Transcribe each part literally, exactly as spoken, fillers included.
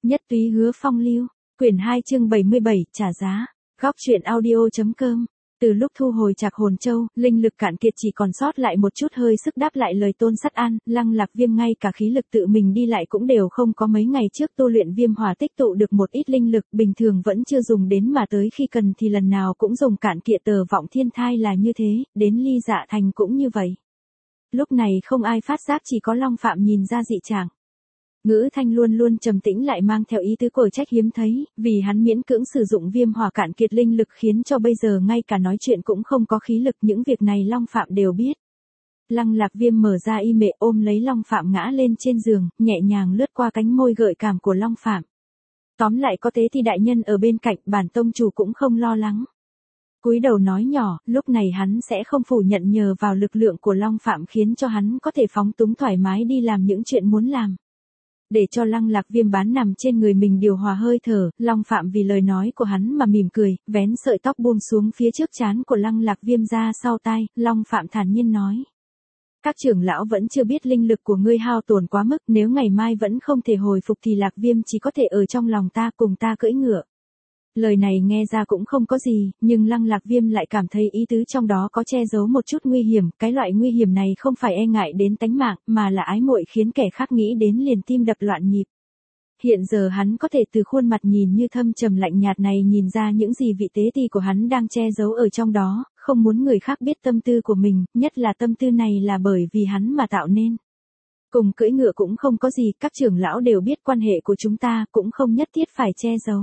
Nhất túy hứa phong lưu, quyển hai chương bảy mươi bảy, trả giá. Góc truyện audio.com. Từ lúc thu hồi Trạc Hồn Châu, linh lực cạn kiệt chỉ còn sót lại một chút hơi sức đáp lại lời Tôn Sắt An, Lăng Lạc Viêm ngay cả khí lực tự mình đi lại cũng đều không có. Mấy ngày trước tu luyện viêm hỏa tích tụ được một ít linh lực, bình thường vẫn chưa dùng đến mà tới khi cần thì lần nào cũng dùng cạn kiệt. Tờ Vọng Thiên Thai là như thế, đến Ly Dạ Thành cũng như vậy. Lúc này không ai phát giác, chỉ có Long Phạm nhìn ra dị trạng. Ngữ Thanh luôn luôn trầm tĩnh lại mang theo ý tứ cổi trách hiếm thấy, vì hắn miễn cưỡng sử dụng viêm hỏa cạn kiệt linh lực khiến cho bây giờ ngay cả nói chuyện cũng không có khí lực. Những việc này Long Phạm đều biết. Lăng Lạc Viêm mở ra y mệ ôm lấy Long Phạm ngã lên trên giường, nhẹ nhàng lướt qua cánh môi gợi cảm của Long Phạm. Tóm lại có Tế Thi đại nhân ở bên cạnh, bản tông chủ cũng không lo lắng. Cúi đầu nói nhỏ, lúc này hắn sẽ không phủ nhận nhờ vào lực lượng của Long Phạm khiến cho hắn có thể phóng túng thoải mái đi làm những chuyện muốn làm. Để cho Lăng Lạc Viêm bán nằm trên người mình điều hòa hơi thở, Long Phạm vì lời nói của hắn mà mỉm cười, vén sợi tóc buông xuống phía trước trán của Lăng Lạc Viêm ra sau tai, Long Phạm thản nhiên nói. Các trưởng lão vẫn chưa biết linh lực của ngươi hao tổn quá mức, nếu ngày mai vẫn không thể hồi phục thì Lạc Viêm chỉ có thể ở trong lòng ta cùng ta cưỡi ngựa. Lời này nghe ra cũng không có gì, nhưng Lăng Lạc Viêm lại cảm thấy ý tứ trong đó có che giấu một chút nguy hiểm, cái loại nguy hiểm này không phải e ngại đến tánh mạng, mà là ái muội khiến kẻ khác nghĩ đến liền tim đập loạn nhịp. Hiện giờ hắn có thể từ khuôn mặt nhìn như thâm trầm lạnh nhạt này nhìn ra những gì vị tế ti của hắn đang che giấu ở trong đó, không muốn người khác biết tâm tư của mình, nhất là tâm tư này là bởi vì hắn mà tạo nên. Cùng cưỡi ngựa cũng không có gì, các trưởng lão đều biết quan hệ của chúng ta, cũng không nhất thiết phải che giấu.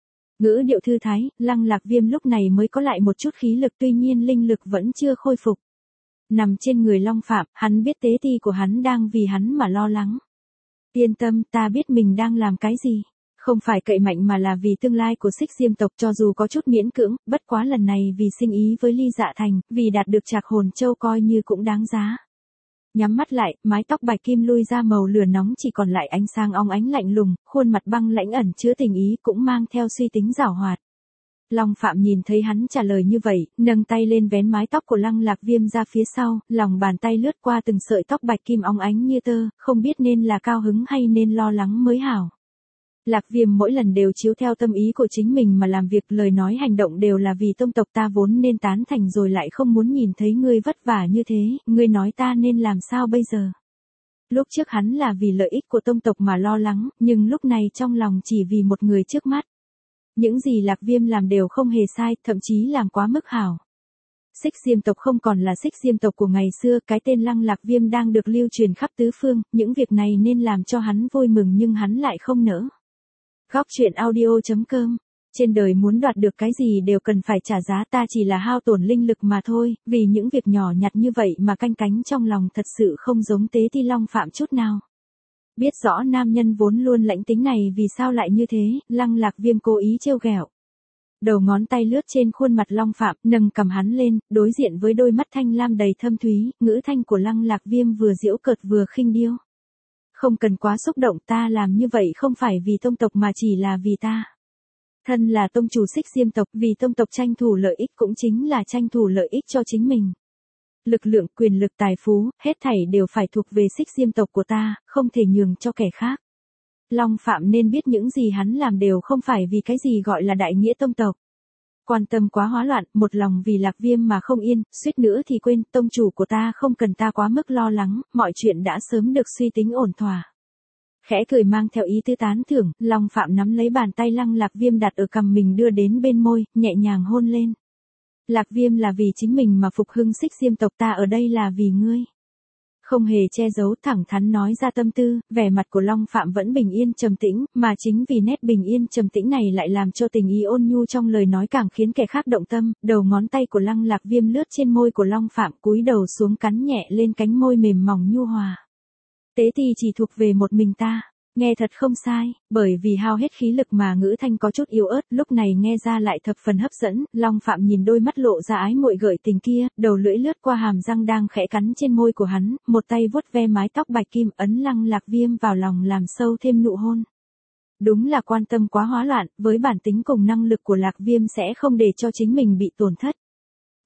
Ngữ điệu thư thái, Lăng Lạc Viêm lúc này mới có lại một chút khí lực, tuy nhiên linh lực vẫn chưa khôi phục. Nằm trên người Long Phạm, hắn biết tế ti của hắn đang vì hắn mà lo lắng. Yên tâm, ta biết mình đang làm cái gì. Không phải cậy mạnh mà là vì tương lai của Xích Diêm tộc, cho dù có chút miễn cưỡng, bất quá lần này vì sinh ý với Ly Dạ Thành, vì đạt được Trạc Hồn Châu coi như cũng đáng giá. Nhắm mắt lại, mái tóc bạch kim lui ra màu lửa nóng, chỉ còn lại ánh sáng óng ánh lạnh lùng, khuôn mặt băng lãnh ẩn chứa tình ý cũng mang theo suy tính giảo hoạt. Long Phạm nhìn thấy hắn trả lời như vậy, nâng tay lên vén mái tóc của Lăng Lạc Viêm ra phía sau, lòng bàn tay lướt qua từng sợi tóc bạch kim óng ánh như tơ, không biết nên là cao hứng hay nên lo lắng mới hảo. Lạc Viêm mỗi lần đều chiếu theo tâm ý của chính mình mà làm việc, lời nói hành động đều là vì tông tộc ta vốn nên tán thành rồi lại không muốn nhìn thấy ngươi vất vả như thế, ngươi nói ta nên làm sao bây giờ? Lúc trước hắn là vì lợi ích của tông tộc mà lo lắng, nhưng lúc này trong lòng chỉ vì một người trước mắt. Những gì Lạc Viêm làm đều không hề sai, thậm chí làm quá mức hảo. Xích Diêm tộc không còn là Xích Diêm tộc của ngày xưa, cái tên Lăng Lạc Viêm đang được lưu truyền khắp tứ phương, những việc này nên làm cho hắn vui mừng nhưng hắn lại không nỡ. Góc truyện audio.com. Trên đời muốn đoạt được cái gì đều cần phải trả giá, ta chỉ là hao tổn linh lực mà thôi, vì những việc nhỏ nhặt như vậy mà canh cánh trong lòng thật sự không giống Tế Ti Long Phạm chút nào. Biết rõ nam nhân vốn luôn lãnh tính này vì sao lại như thế, Lăng Lạc Viêm cố ý trêu ghẹo. Đầu ngón tay lướt trên khuôn mặt Long Phạm, nâng cầm hắn lên, đối diện với đôi mắt thanh lam đầy thâm thúy, ngữ thanh của Lăng Lạc Viêm vừa giễu cợt vừa khinh điêu. Không cần quá xúc động, ta làm như vậy không phải vì tông tộc mà chỉ là vì ta. Thân là tông chủ Xích Diêm tộc, vì tông tộc tranh thủ lợi ích cũng chính là tranh thủ lợi ích cho chính mình. Lực lượng, quyền lực, tài phú, hết thảy đều phải thuộc về Xích Diêm tộc của ta, không thể nhường cho kẻ khác. Long Phạm nên biết những gì hắn làm đều không phải vì cái gì gọi là đại nghĩa tông tộc. Quan tâm quá hóa loạn, một lòng vì Lạc Viêm mà không yên, suýt nữa thì quên, tông chủ của ta không cần ta quá mức lo lắng, mọi chuyện đã sớm được suy tính ổn thỏa. Khẽ cười mang theo ý tứ tán thưởng, Long Phạm nắm lấy bàn tay Lăng Lạc Viêm đặt ở cằm mình đưa đến bên môi, nhẹ nhàng hôn lên. Lạc Viêm là vì chính mình mà phục hưng Xích Diêm tộc, ta ở đây là vì ngươi. Không hề che giấu, thẳng thắn nói ra tâm tư, vẻ mặt của Long Phạm vẫn bình yên trầm tĩnh, mà chính vì nét bình yên trầm tĩnh này lại làm cho tình ý ôn nhu trong lời nói càng khiến kẻ khác động tâm. Đầu ngón tay của Lăng Lạc Viêm lướt trên môi của Long Phạm, cúi đầu xuống cắn nhẹ lên cánh môi mềm mỏng nhu hòa. Tế ti chỉ thuộc về một mình ta. Nghe thật không sai, bởi vì hao hết khí lực mà ngữ thanh có chút yếu ớt, lúc này nghe ra lại thập phần hấp dẫn. Long Phạm nhìn đôi mắt lộ ra ái muội gợi tình kia, đầu lưỡi lướt qua hàm răng đang khẽ cắn trên môi của hắn, một tay vuốt ve mái tóc bạch kim, ấn Lăng Lạc Viêm vào lòng làm sâu thêm nụ hôn. Đúng là quan tâm quá hóa loạn, với bản tính cùng năng lực của Lạc Viêm sẽ không để cho chính mình bị tổn thất.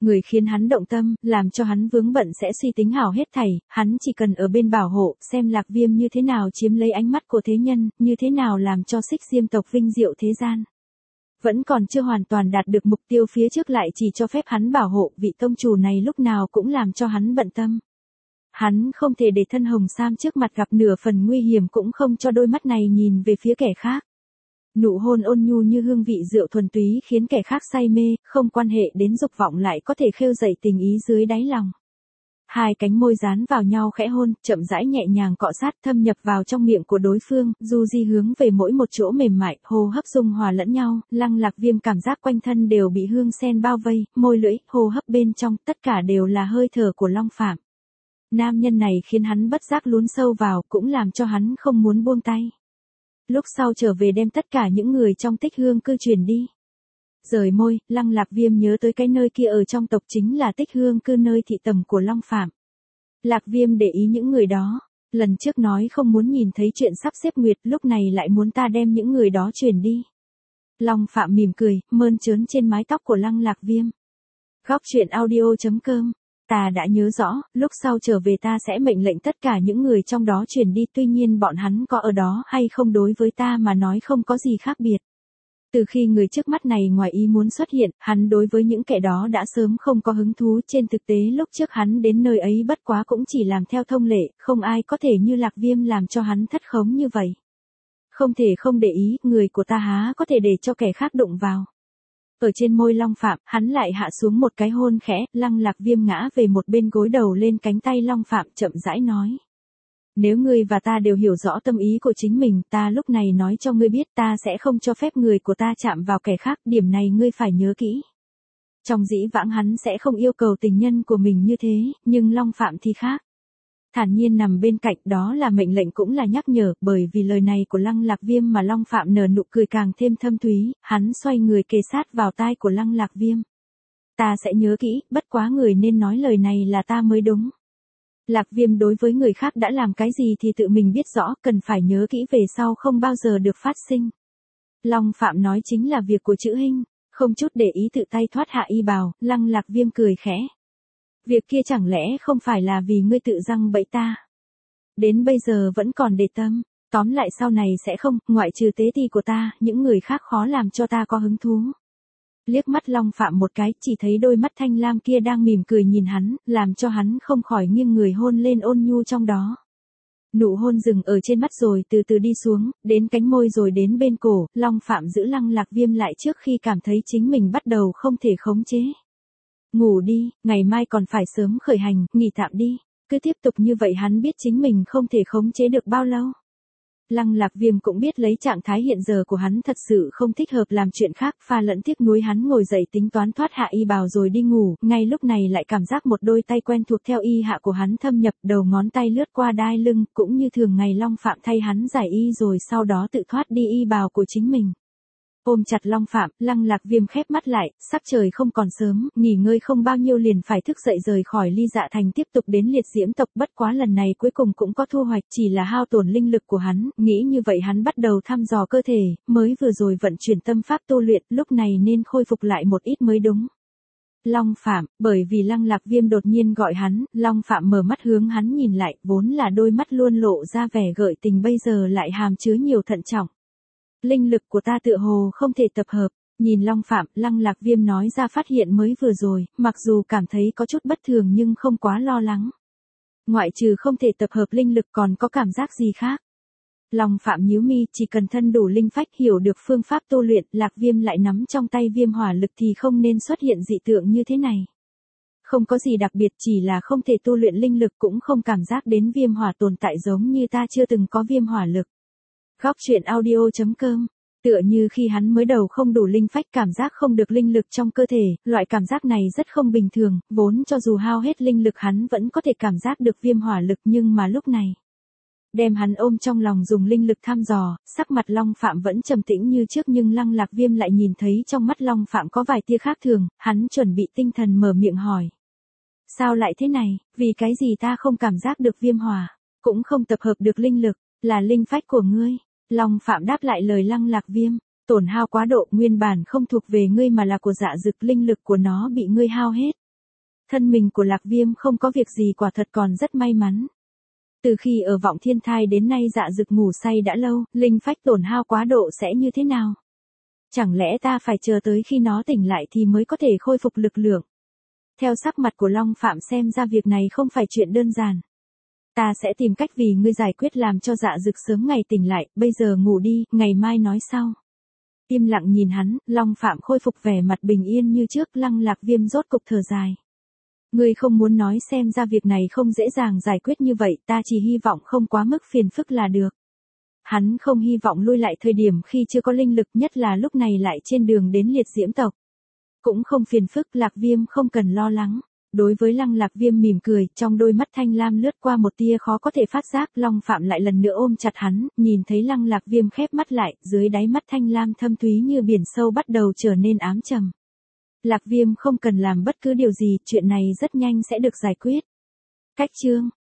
Người khiến hắn động tâm, làm cho hắn vướng bận sẽ suy tính hảo hết thảy, hắn chỉ cần ở bên bảo hộ, xem Lạc Viêm như thế nào chiếm lấy ánh mắt của thế nhân, như thế nào làm cho Xích Diêm tộc vinh diệu thế gian. Vẫn còn chưa hoàn toàn đạt được mục tiêu phía trước lại chỉ cho phép hắn bảo hộ, vị tông chủ này lúc nào cũng làm cho hắn bận tâm. Hắn không thể để thân Hồng Sam trước mặt gặp nửa phần nguy hiểm, cũng không cho đôi mắt này nhìn về phía kẻ khác. Nụ hôn ôn nhu như hương vị rượu thuần túy khiến kẻ khác say mê, không quan hệ đến dục vọng lại có thể khêu dậy tình ý dưới đáy lòng. Hai cánh môi dán vào nhau khẽ hôn, chậm rãi nhẹ nhàng cọ sát thâm nhập vào trong miệng của đối phương, du di hướng về mỗi một chỗ mềm mại, hô hấp dung hòa lẫn nhau, Lăng Lạc Viêm cảm giác quanh thân đều bị hương sen bao vây, môi lưỡi, hô hấp bên trong, tất cả đều là hơi thở của Long Phạm. Nam nhân này khiến hắn bất giác lún sâu vào, cũng làm cho hắn không muốn buông tay. Lúc sau trở về đem tất cả những người trong Tích Hương cư truyền đi. Rời môi, Lăng Lạc Viêm nhớ tới cái nơi kia ở trong tộc chính là Tích Hương cư, nơi thị tầm của Long Phạm. Lạc Viêm để ý những người đó, lần trước nói không muốn nhìn thấy chuyện sắp xếp nguyệt, lúc này lại muốn ta đem những người đó truyền đi. Long Phạm mỉm cười, mơn trớn trên mái tóc của Lăng Lạc Viêm. Góc truyện audio chấm com. Ta đã nhớ rõ, lúc sau trở về ta sẽ mệnh lệnh tất cả những người trong đó truyền đi, tuy nhiên bọn hắn có ở đó hay không đối với ta mà nói không có gì khác biệt. Từ khi người trước mắt này ngoài ý muốn xuất hiện, hắn đối với những kẻ đó đã sớm không có hứng thú, trên thực tế lúc trước hắn đến nơi ấy bất quá cũng chỉ làm theo thông lệ, không ai có thể như Lạc Viêm làm cho hắn thất khống như vậy. Không thể không để ý, người của ta há có thể để cho kẻ khác đụng vào. Ở trên môi Long Phạm, hắn lại hạ xuống một cái hôn khẽ, Lăng Lạc Viêm ngã về một bên gối đầu lên cánh tay Long Phạm chậm rãi nói. Nếu ngươi và ta đều hiểu rõ tâm ý của chính mình, ta lúc này nói cho ngươi biết ta sẽ không cho phép người của ta chạm vào kẻ khác, điểm này ngươi phải nhớ kỹ. Trong dĩ vãng hắn sẽ không yêu cầu tình nhân của mình như thế, nhưng Long Phạm thì khác. Thản nhiên nằm bên cạnh, đó là mệnh lệnh cũng là nhắc nhở, bởi vì lời này của Lăng Lạc Viêm mà Long Phạm nở nụ cười càng thêm thâm thúy, hắn xoay người kề sát vào tai của Lăng Lạc Viêm. Ta sẽ nhớ kỹ, bất quá người nên nói lời này là ta mới đúng. Lạc Viêm đối với người khác đã làm cái gì thì tự mình biết rõ, cần phải nhớ kỹ về sau không bao giờ được phát sinh. Long Phạm nói chính là việc của Chữ Hinh, không chút để ý tự tay thoát hạ y bào, Lăng Lạc Viêm cười khẽ. Việc kia chẳng lẽ không phải là vì ngươi tự răng bẫy ta? Đến bây giờ vẫn còn để tâm, tóm lại sau này sẽ không, ngoại trừ tế ti của ta, những người khác khó làm cho ta có hứng thú. Liếc mắt Long Phạm một cái, chỉ thấy đôi mắt thanh lam kia đang mỉm cười nhìn hắn, làm cho hắn không khỏi nghiêng người hôn lên ôn nhu trong đó. Nụ hôn dừng ở trên mắt rồi từ từ đi xuống, đến cánh môi rồi đến bên cổ, Long Phạm giữ Lăng Lạc Viêm lại trước khi cảm thấy chính mình bắt đầu không thể khống chế. Ngủ đi, ngày mai còn phải sớm khởi hành, nghỉ tạm đi. Cứ tiếp tục như vậy hắn biết chính mình không thể khống chế được bao lâu. Lăng Lạc Viêm cũng biết lấy trạng thái hiện giờ của hắn thật sự không thích hợp làm chuyện khác, pha lẫn tiếc nuối hắn ngồi dậy tính toán thoát hạ y bào rồi đi ngủ, ngay lúc này lại cảm giác một đôi tay quen thuộc theo y hạ của hắn thâm nhập, đầu ngón tay lướt qua đai lưng, cũng như thường ngày Long Phạm thay hắn giải y rồi sau đó tự thoát đi y bào của chính mình. Ôm chặt Long Phạm, Lăng Lạc Viêm khép mắt lại, sắc trời không còn sớm, nghỉ ngơi không bao nhiêu liền phải thức dậy rời khỏi Ly Dạ Thành tiếp tục đến Liệt Diễm tộc, bất quá lần này cuối cùng cũng có thu hoạch, chỉ là hao tổn linh lực của hắn, nghĩ như vậy hắn bắt đầu thăm dò cơ thể, mới vừa rồi vận chuyển tâm pháp tu luyện, lúc này nên khôi phục lại một ít mới đúng. Long Phạm, bởi vì Lăng Lạc Viêm đột nhiên gọi hắn, Long Phạm mở mắt hướng hắn nhìn lại, vốn là đôi mắt luôn lộ ra vẻ gợi tình bây giờ lại hàm chứa nhiều thận trọng. Linh lực của ta tựa hồ không thể tập hợp, nhìn Long Phạm, Lăng Lạc Viêm nói ra phát hiện mới vừa rồi, mặc dù cảm thấy có chút bất thường nhưng không quá lo lắng. Ngoại trừ không thể tập hợp linh lực còn có cảm giác gì khác. Long Phạm nhíu mi, chỉ cần thân đủ linh phách hiểu được phương pháp tu luyện, Lạc Viêm lại nắm trong tay viêm hỏa lực thì không nên xuất hiện dị tượng như thế này. Không có gì đặc biệt, chỉ là không thể tu luyện linh lực cũng không cảm giác đến viêm hỏa tồn tại giống như ta chưa từng có viêm hỏa lực. Góc truyện audio chấm com. Tựa như khi hắn mới đầu không đủ linh phách cảm giác không được linh lực trong cơ thể, loại cảm giác này rất không bình thường, vốn cho dù hao hết linh lực hắn vẫn có thể cảm giác được viêm hỏa lực nhưng mà lúc này. Đem hắn ôm trong lòng dùng linh lực thăm dò, sắc mặt Long Phạm vẫn trầm tĩnh như trước nhưng Lăng Lạc Viêm lại nhìn thấy trong mắt Long Phạm có vài tia khác thường, hắn chuẩn bị tinh thần mở miệng hỏi. Sao lại thế này, vì cái gì ta không cảm giác được viêm hỏa, cũng không tập hợp được linh lực, là linh phách của ngươi. Long Phạm đáp lại lời Lăng Lạc Viêm, tổn hao quá độ nguyên bản không thuộc về ngươi mà là của Dạ Dực, linh lực của nó bị ngươi hao hết. Thân mình của Lạc Viêm không có việc gì quả thật còn rất may mắn. Từ khi ở Vọng Thiên Thai đến nay Dạ Dực ngủ say đã lâu, linh phách tổn hao quá độ sẽ như thế nào? Chẳng lẽ ta phải chờ tới khi nó tỉnh lại thì mới có thể khôi phục lực lượng? Theo sắc mặt của Long Phạm xem ra việc này không phải chuyện đơn giản. Ta sẽ tìm cách vì ngươi giải quyết làm cho Dạ Dực sớm ngày tỉnh lại, bây giờ ngủ đi, ngày mai nói sau. Im lặng nhìn hắn, Long Phạm khôi phục vẻ mặt bình yên như trước. Lăng Lạc Viêm rốt cục thở dài. Ngươi không muốn nói xem ra việc này không dễ dàng giải quyết như vậy, ta chỉ hy vọng không quá mức phiền phức là được. Hắn không hy vọng lui lại thời điểm khi chưa có linh lực, nhất là lúc này lại trên đường đến liệt diễm tộc. Cũng không phiền phức, Lạc Viêm không cần lo lắng. Đối với Lăng Lạc Viêm mỉm cười, trong đôi mắt thanh lam lướt qua một tia khó có thể phát giác. Long Phạm lại lần nữa ôm chặt hắn, nhìn thấy Lăng Lạc Viêm khép mắt lại, dưới đáy mắt thanh lam thâm thúy như biển sâu bắt đầu trở nên ám trầm. Lạc Viêm không cần làm bất cứ điều gì, chuyện này rất nhanh sẽ được giải quyết. Cách chương